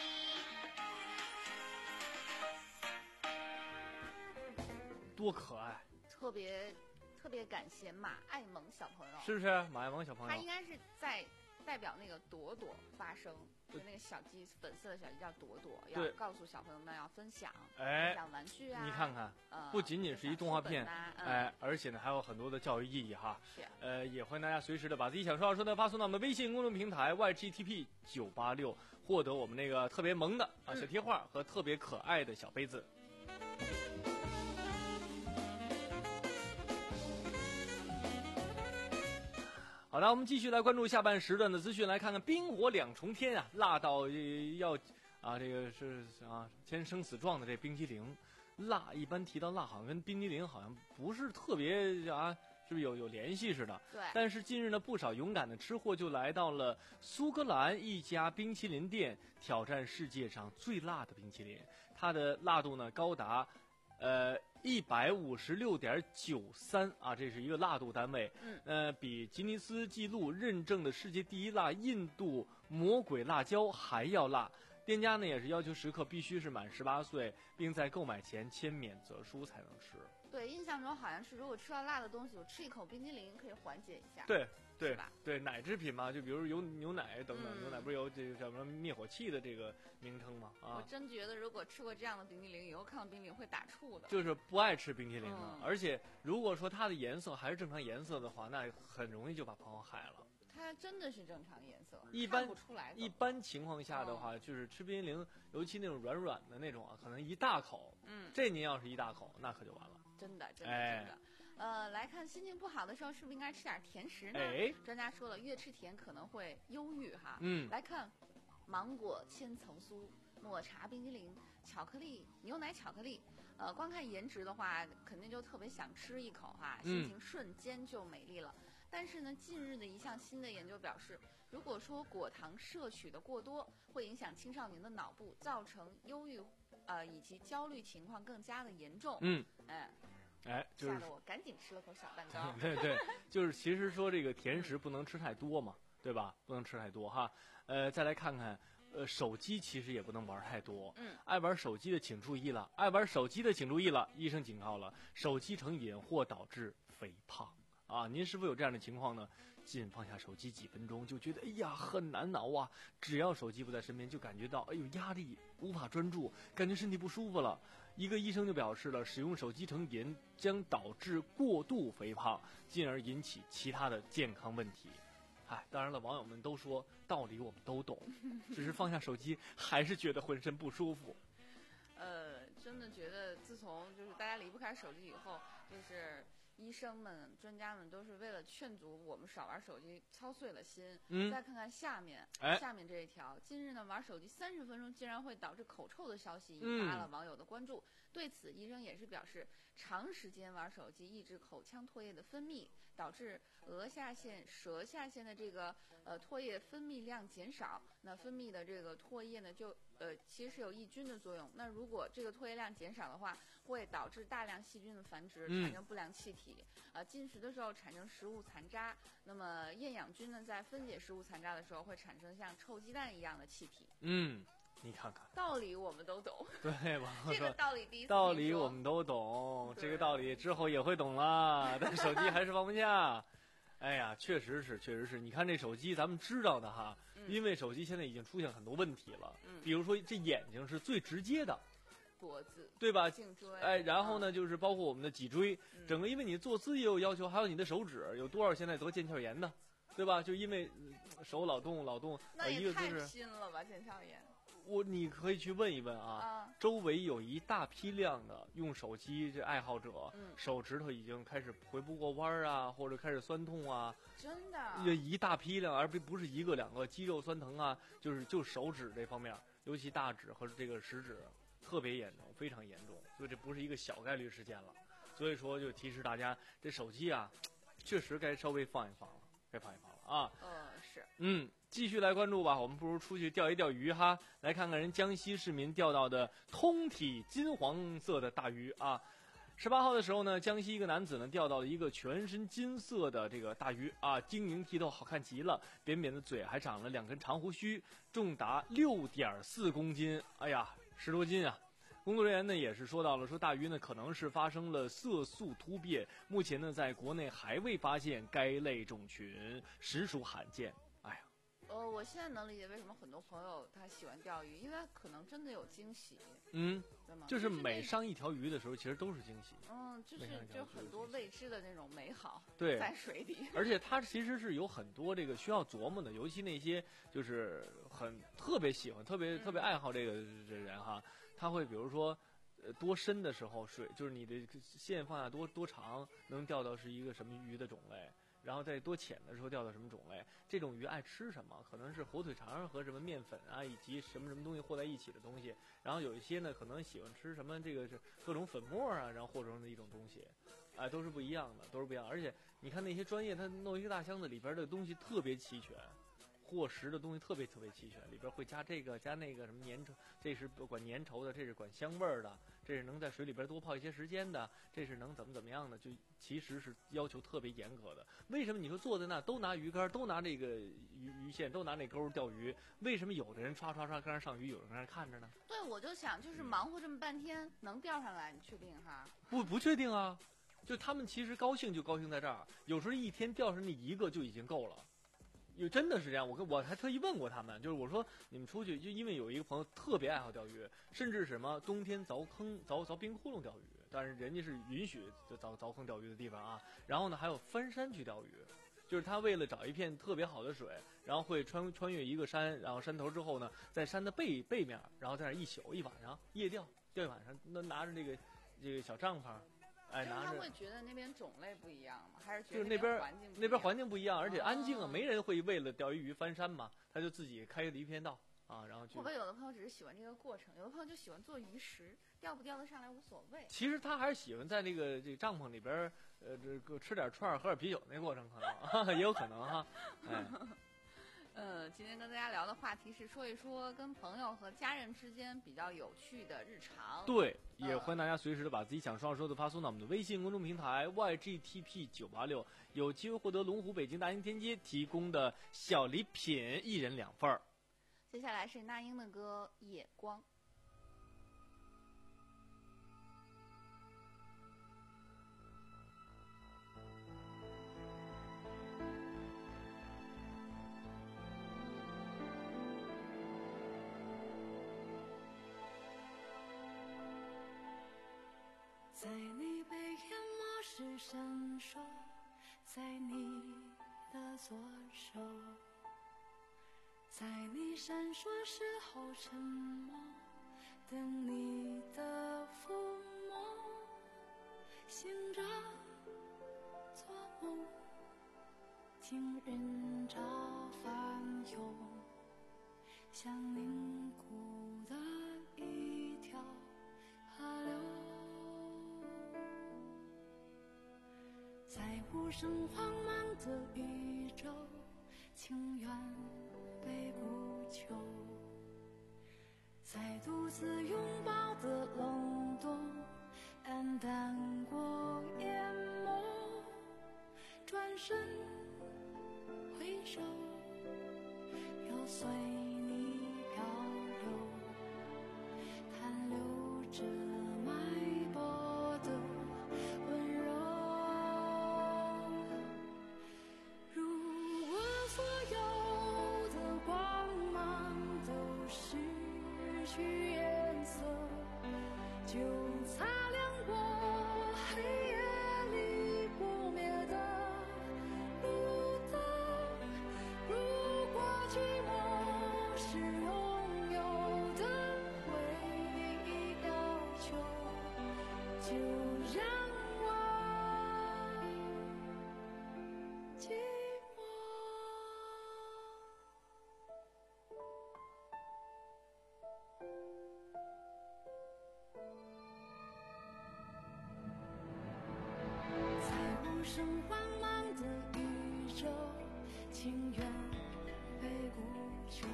你。 多可爱， 特别特别感谢马爱萌小朋友， 是不是马爱萌小朋友？ 他应该是在代表那个朵朵发声，就那个小鸡，粉色的小鸡叫朵朵，要告诉小朋友们要分享， 哎， 分享玩具啊。 你看看， 呃、 不仅仅是一动画片， 啊嗯、 哎，而且呢还有很多的教育意义哈。 是， 呃，也欢迎大家随时的把自己想说要说的发送到我们微信公众平台 Y G T P 九八六，获得我们那个特别萌的啊小贴画和特别可爱的小杯子。好的，我们继续来关注下半时段的资讯，来看看冰火两重天啊，辣到要啊，这个是啊签生死状的这冰激凌，辣一般提到辣，好像跟冰激凌好像不是特别啊，是不是有有联系似的？ 对。 但是近日呢，不少勇敢的吃货就来到了苏格兰一家冰淇淋店，挑战世界上最辣的冰淇淋，它的辣度呢高达，呃。一百五十六点九三啊，这是一个辣度单位。 嗯， 呃，比吉尼斯纪录认证的世界第一辣印度魔鬼辣椒还要辣。 店家呢也是要求食客必须是满十八岁，并在购买前签免责书才能吃。 对，印象中好像是如果吃到辣的东西，我吃一口冰激凌可以缓解一下。 对对是吧对，奶制品嘛，就比如有牛奶等等， 嗯牛奶不是有这个叫什么灭火器的这个名称吗？ 我啊， 真觉得如果吃过这样的冰激凌，以后看到冰激凌会打怵的。 就是不爱吃冰淇淋的， 嗯而且如果说它的颜色还是正常颜色的话，那很容易就把朋友害了。 它真的是正常颜色， 一般看不出来的。 一般情况下的话，就是吃冰淇淋，尤其那种软软的那种啊，可能一大口， 嗯， 这您要是一大口，那可就完了。 真的，真的， 哎真的。呃，来看心情不好的时候，是不是应该吃点甜食呢？ 哎专家说了，越吃甜可能会忧郁哈。 嗯来看芒果千层酥、抹茶冰激凌、巧克力、牛奶巧克力。呃，光看颜值的话，肯定就特别想吃一口哈， 嗯心情瞬间就美丽了。但是呢，近日的一项新的研究表示，如果说果糖摄取的过多，会影响青少年的脑部，造成忧郁，呃以及焦虑情况更加的严重。 嗯， 哎。 哎，就是吓得我赶紧吃了口小蛋糕。 对对，就是其实说这个甜食不能吃太多嘛，对吧？不能吃太多哈。呃，再来看看，呃，手机其实也不能玩太多。 嗯， 爱玩手机的请注意了，爱玩手机的请注意了，医生警告了，手机成瘾或导致肥胖啊！您是否有这样的情况呢？仅放下手机几分钟，就觉得哎呀很难熬啊！只要手机不在身边，就感觉到哎呦压力，无法专注，感觉身体不舒服了。一个医生就表示了，使用手机成瘾将导致过度肥胖，进而引起其他的健康问题。哎，当然了，网友们都说道理我们都懂，只是放下手机还是觉得浑身不舒服。 呃，真的觉得自从就是大家离不开手机以后，就是医生们、专家们都是为了劝阻我们少玩手机，操碎了心。 嗯， 再看看下面， 哎， 下面这一条，近日呢，玩手机三十分钟竟然会导致口臭的消息， 嗯引发了网友的关注。对此，医生也是表示，长时间玩手机抑制口腔唾液的分泌，导致额下腺、舌下腺的这个呃唾液分泌量减少，那分泌的这个唾液呢就呃其实是有抑菌的作用。那如果这个唾液量减少的话，会导致大量细菌的繁殖， 嗯产生不良气体。呃，进食的时候产生食物残渣，那么厌氧菌呢在分解食物残渣的时候会产生像臭鸡蛋一样的气体。 嗯，你看看， 道理我们都懂。 对吧？ 这个道理第一次道听说理我们都懂，这个道理之后也会懂啦，但手机还是放不下。哎呀，确实是，确实是。你看这手机，咱们知道的哈， 嗯因为手机现在已经出现很多问题了， 嗯比如说这眼睛是最直接的， 脖子对吧？ 颈椎， 哎，然后呢，就是包括我们的脊椎， 嗯整个因为你坐姿也有要求，还有你的手指，有多少现在得腱鞘炎的，对吧？就因为呃手老动老动， 那呃，一也太个就是拼了吧，腱鞘炎。 我你可以去问一问啊， 啊周围有一大批量的用手机这爱好者， 嗯手指头已经开始回不过弯儿啊，或者开始酸痛啊， 真的。 也一大批量，而不不是一个两个，肌肉酸疼啊，就是就手指这方面，尤其大指和这个食指特别严重，非常严重，所以这不是一个小概率事件了。所以说就提示大家，这手机啊，确实该稍微放一放了，该放一放了啊。 呃，是。 嗯，继续来关注吧。我们不如出去钓一钓鱼哈，来看看人江西市民钓到的通体金黄色的大鱼啊。十八号的时候呢，江西一个男子呢钓到了一个全身金色的这个大鱼啊，晶莹剔透，好看极了，扁扁的嘴还长了两根长胡须，重达六点四公斤，哎呀，十多斤啊。工作人员呢也是说到了，说大鱼呢可能是发生了色素突变，目前呢在国内还未发现该类种群，实属罕见。哎呀， 呃，我现在能理解为什么很多朋友他喜欢钓鱼，因为可能真的有惊喜。 嗯， 对吗？ 就是那每上一条鱼的时候，其实都是惊喜。 嗯，就是每上一条就鱼都是很多未知的那种美好。 对， 在水里。 而且它其实是有很多这个需要琢磨的，尤其那些就是很特别喜欢、特别、 嗯、 特别爱好这个的人哈，他会比如说。呃，多深的时候水就是你的线放下多多长，能钓到是一个什么鱼的种类，然后在多浅的时候钓到什么种类，这种鱼爱吃什么，可能是火腿肠和什么面粉啊，以及什么什么东西和在一起的东西，然后有一些呢可能喜欢吃什么这个是各种粉末啊，然后和成的一种东西，哎、呃，都是不一样的，都是不一样。而且你看那些专业，他弄一个大箱子里边的东西特别齐全。 过时的东西特别特别齐全，里边会加这个加那个什么粘稠，这是管粘稠的，这是管香味儿的，这是能在水里边多泡一些时间的，这是能怎么怎么样的，就其实是要求特别严格的。为什么你说坐在那都拿鱼竿，都拿这个鱼鱼线，都拿那钩钓鱼，为什么有的人唰唰唰跟那上鱼，有人跟那看着呢？ 对，我就想，就是忙活这么半天，能钓上来？你确定哈？ 不不确定啊，就他们其实高兴就高兴在这儿，有时候一天钓上那一个就已经够了。有真的是这样，我跟我还特意问过他们，就是我说你们出去，就因为有一个朋友特别爱好钓鱼，甚至什么冬天凿坑凿凿冰窟窿钓鱼，但是人家是允许凿凿坑钓鱼的地方啊。然后呢，还有翻山去钓鱼，就是他为了找一片特别好的水，然后会穿穿越一个山，然后山头之后呢，在山的背背面，然后在那一宿一晚上夜钓，钓一晚上，那拿着这个这个小帐篷。哎，拿着。 他会觉得那边种类不一样吗？还是觉得就是那边环境那边环境不一样，而且安静啊， 哦没人会为了钓鱼鱼翻山嘛，他就自己开了一片道啊，然后去。 会不会有的朋友只是喜欢这个过程，有的朋友就喜欢做鱼食，钓不钓得上来无所谓。 其实他还是喜欢在那个这个帐篷里边，呃，这个吃点串喝点啤酒那过程可能也有可能哈，哎。 呃，今天跟大家聊的话题是说一说跟朋友和家人之间比较有趣的日常。 对，也欢迎大家随时的把自己想说说的发送到我们的微信公众平台 Y G T P 九八六，有机会获得龙湖北京大兴天街提供的小礼品，一人两份儿。 接下来是那英的歌《夜光》。 在你被淹没时闪烁，在你的左手，在你闪烁时候沉默，等你的抚摸，醒着做梦，听人潮翻涌，像凝固的一条河流。在无声慌忙的宇宙，情愿被孤求，在独自拥抱的冷冻，黯淡过淹没，转身回首，又随你漂流，残留着脉搏的温柔。如果所有的光芒都失去颜色，就擦亮过黑夜里不灭的路灯。如果寂寞是拥有的唯一要求，就让我寂寞。在无声慌忙的宇宙，情愿被孤求，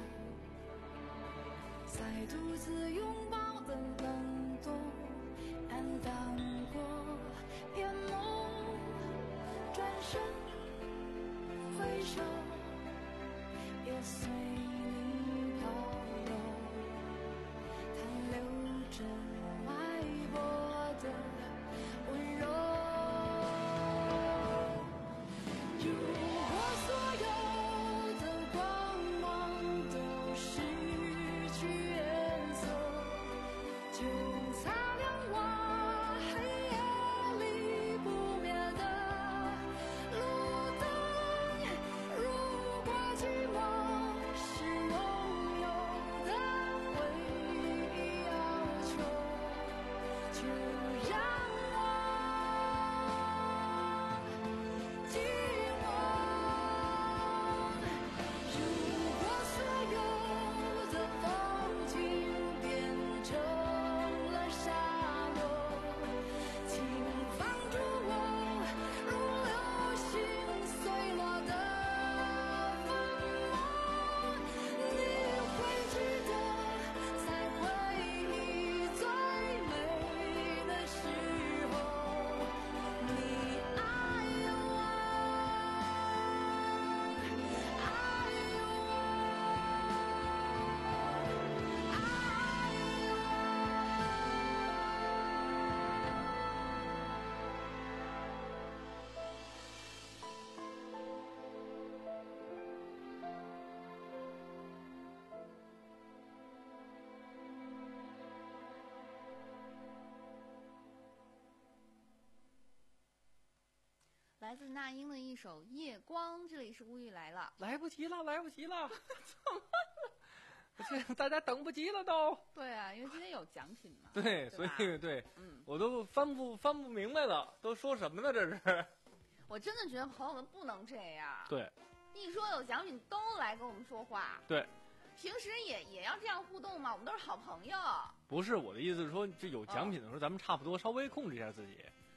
在独自拥抱的冷冻，黯淡过淹没，转身回首，也随你漂流，残留着脉搏的温柔。如果所有的光芒都失去颜色，就来自那英的一首《夜光》，这里是无语来了， 来不及了，来不及了，怎么了？现在大家等不及了都。 对啊，因为今天有奖品嘛。 对， 对所以对， 嗯， 我都翻不翻不明白了，都说什么呢？这是。 我真的觉得朋友们不能这样。 对。 一说有奖品都来跟我们说话。 对。 平时也也要这样互动嘛，我们都是好朋友。 不是我的意思是说，这有奖品的时候，咱们差不多稍微控制一下自己。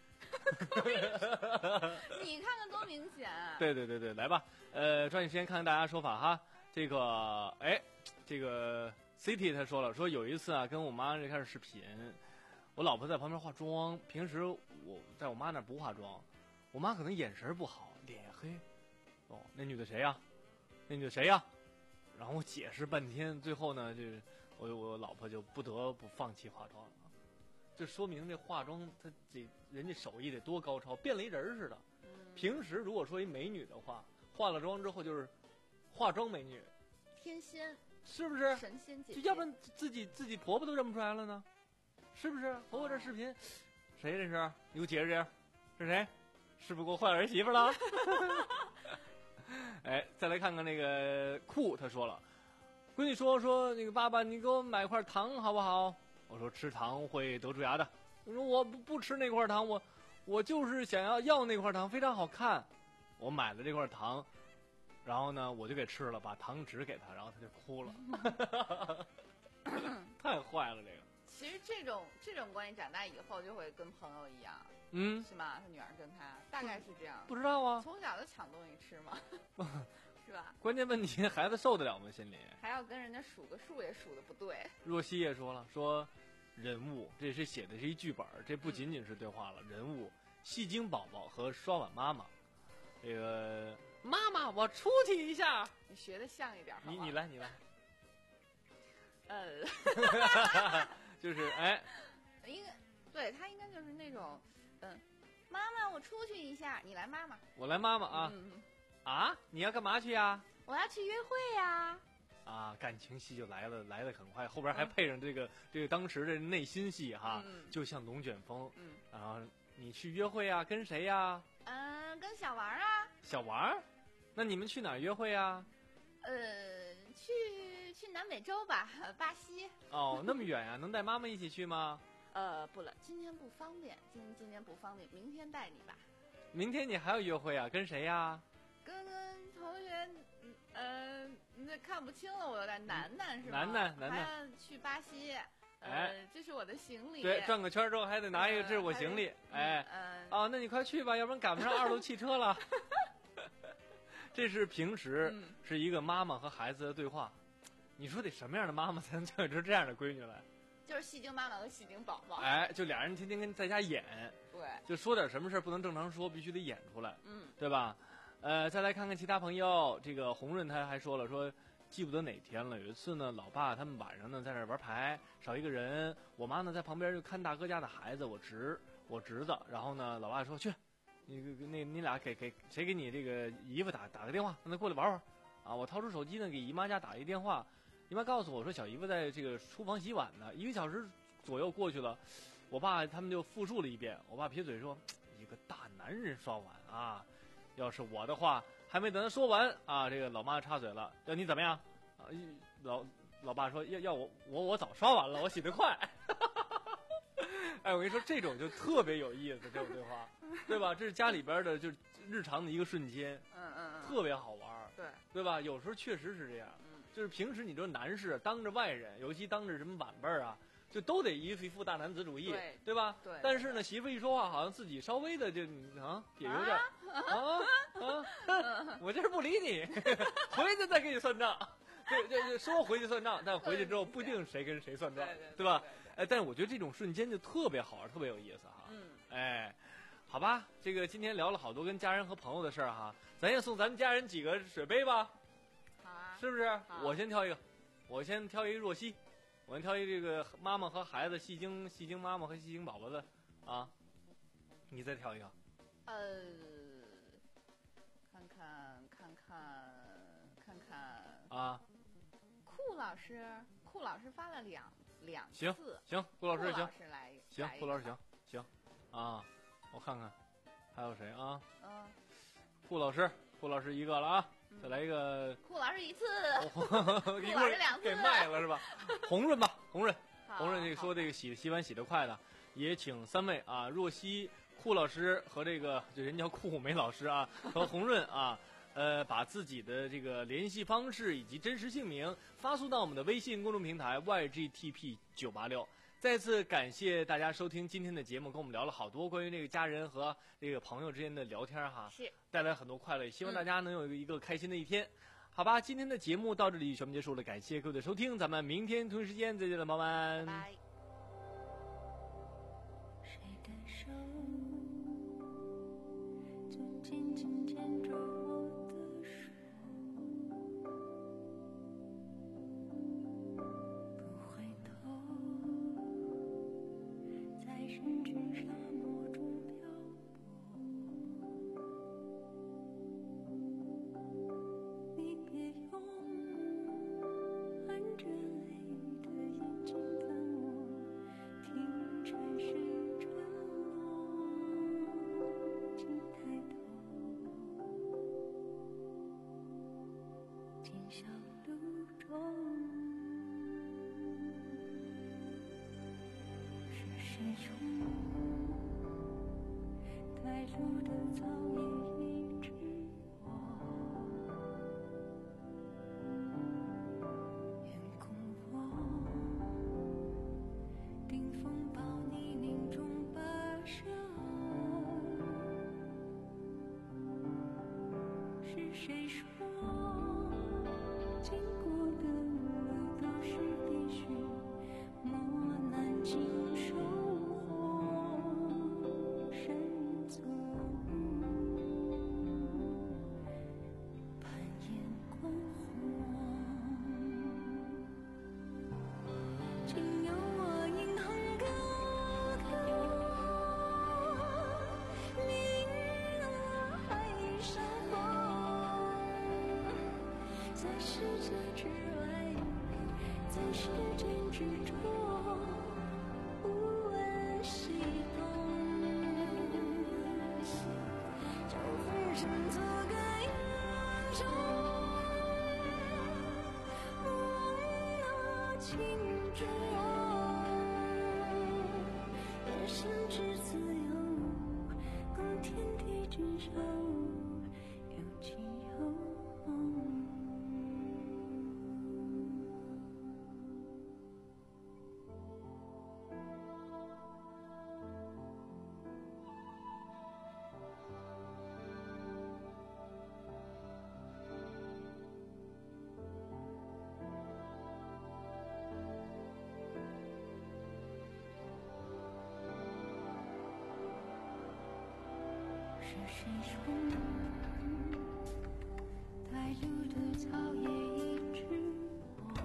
你看看多明显。 对对对对，来吧，呃，抓紧时间看看大家说法哈。这个，哎，这个 City 他说了，说有一次啊，跟我妈这开始视频，我老婆在旁边化妆，平时我在我妈那不化妆，我妈可能眼神不好，脸也黑。哦，那女的谁呀？那女的谁呀？然后我解释半天，最后呢，就是我我老婆就不得不放弃化妆了。这说明这化妆，她这人家手艺得多高超，变了一人似的。平时如果说一美女的话，化了妆之后就是化妆美女， 天仙是不是？ 神仙姐姐， 就要不然自己自己婆婆都认不出来了呢，是不是？婆婆这视频，谁这是？你给我解释解释，是谁？是不是给我换儿媳妇了？哎，再来看看那个酷，他说了，闺女说说那个爸爸，你给我买块糖好不好？我说吃糖会得蛀牙的。我说我不不吃那块糖，我我就是想要要那块糖，非常好看。我买了这块糖，然后呢我就给吃了，把糖纸给他，然后他就哭了。太坏了这个。 其实这种这种关系长大以后就会跟朋友一样， 嗯， 是吗？他女儿跟他大概是这样。 不知道啊， 从小就抢东西吃嘛，是吧？ 关键问题孩子受得了吗？心里还要跟人家数个数也数的不对。 若曦也说了，说人物这是写的是一剧本，这不仅仅是对话了，嗯、人物戏精宝宝和刷碗妈妈，这个妈妈我出去一下， 你学的像一点好你你来你来， 呃。 就是哎， 应该对他应该就是那种，嗯，妈妈我出去一下，你来妈妈， 我来妈妈啊， 嗯、 啊，你要干嘛去呀？ 我要去约会呀。 啊，感情戏就来了，来得很快，后边还配上这个、嗯、这个当时的内心戏哈， 嗯、 就像龙卷风， 嗯， 然后你去约会啊，跟谁呀？ 嗯，跟小王啊。 小王，那你们去哪儿约会啊？ 呃，去去南美洲吧，巴西。 哦，那么远呀、啊，能带妈妈一起去吗？ 呃，不了，今天不方便，今今天不方便，明天带你吧。 明天你还要约会啊？跟谁呀？ 跟跟同学，呃，那看不清了，我有点楠楠是吗？ 楠楠，楠楠， 还要去巴西。呃、 哎， 这是我的行李。 对，转个圈之后还得拿一个，这是我行李。 呃、 哎， 嗯、 哦，那你快去吧，要不然赶不上二路汽车了。这是平时是一个妈妈和孩子的对话，你说得什么样的妈妈才能教育出这样的闺女来？ 就是戏精妈妈和戏精宝宝。 哎，就俩人天天跟在家演， 对， 就说点什么事不能正常说，必须得演出来， 嗯， 对吧？呃，再来看看其他朋友，这个红润他还说了，说记不得哪天了，有一次呢，老爸他们晚上呢在那玩牌，少一个人，我妈呢在旁边就看大哥家的孩子，我侄我侄子，然后呢，老爸说去。你那你俩给给谁给你这个姨夫打打个电话，让他过来玩玩，啊！我掏出手机呢，给姨妈家打一电话，姨妈告诉我说小姨夫在这个厨房洗碗呢，一个小时左右过去了，我爸他们就复述了一遍，我爸撇嘴说，一个大男人刷碗啊，要是我的话，还没等他说完啊，这个老妈插嘴了，要你怎么样？啊，老老爸说要要我我我早刷完了，我洗得快。哎，我跟你说，这种就特别有意思，这种对话，对吧？这是家里边的，就是日常的一个瞬间， 嗯嗯嗯， 特别好玩， 对对吧？有时候确实是这样， 嗯， 就是平时你说男士当着外人，尤其当着什么晚辈啊，就都得一副一副大男子主义， 对对吧？ 对。 但是呢，媳妇一说话，好像自己稍微的就啊，也有点啊啊，我就是不理你，回去再给你算账。对对对，说回去算账，但回去之后不一定谁跟谁算账， 对对对对吧？哎，但是我觉得这种瞬间就特别好玩，特别有意思哈。 嗯， 哎，好吧，这个今天聊了好多跟家人和朋友的事儿哈，咱也送咱们家人几个水杯吧。 好啊， 是不是？我先挑一个，我先挑一个若曦，我先挑一这个妈妈和孩子，戏精戏精妈妈和戏精宝宝的啊，你再挑一个。 呃，看看看看看看啊。 顾老师，顾老师发了两两次。 行行，顾老师行。 顾老师来， 行，顾老师行行，啊，我看看， 还有谁啊？ 嗯， 顾老师，顾老师一个了啊，再来一个。 顾老师一次， 顾老师两次， 给卖了是吧？红润吧，红润， 好红润这个说这个洗洗碗洗得快的，也请三位啊，若曦、顾老师和这个这人叫顾梅老师啊，和红润啊。呃，把自己的这个联系方式以及真实姓名发送到我们的微信公众平台 Y G T P 九八六。再次感谢大家收听今天的节目，跟我们聊了好多关于这个家人和这个朋友之间的聊天哈， 是带来很多快乐，也希望大家能有一个开心的一天。嗯、好吧，今天的节目到这里全部结束了，感谢各位的收听，咱们明天同一时间再见了，朋友们。 拜拜。 谁的手就紧紧牵着我的手，不回头，在深沉沙漠中漂泊。你别用含着泪的眼睛看我，听蝉声沉落，请抬头，今宵路中是谁冲带路的早已医治我，眼空我顶风暴泥泞中跋涉，是谁说经过的路都是必须磨难经收获，谁走攀岩观火，请由我引吭高歌，明了海上风，在世界之外，在时间之中，无问西东，就分身做个英雄，忘了情中人生之自由，共天地之手，有情有梦。是谁说带路的草也医治我，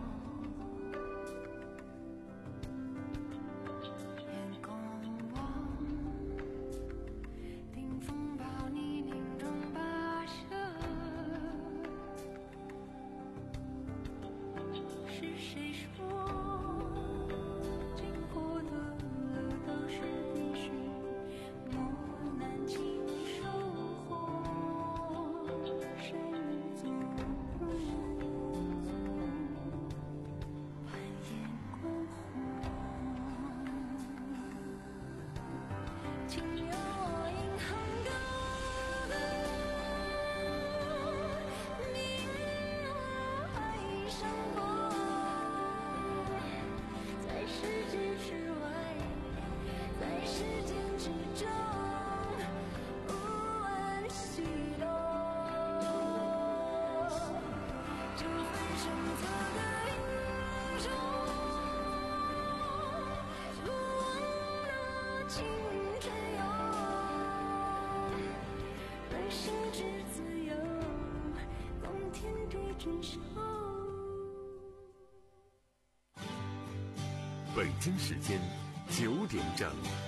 眼光望顶风暴泥泞中跋涉，是谁说经过的路都是必须磨难经收获，谁走攀岩观火，请由我引吭高歌，明了海上风，在世界之外，在时间之中，无问西东，就分身做个英雄，就忘了青春勇，人生之自由，共天地之手。 北京时间九点整。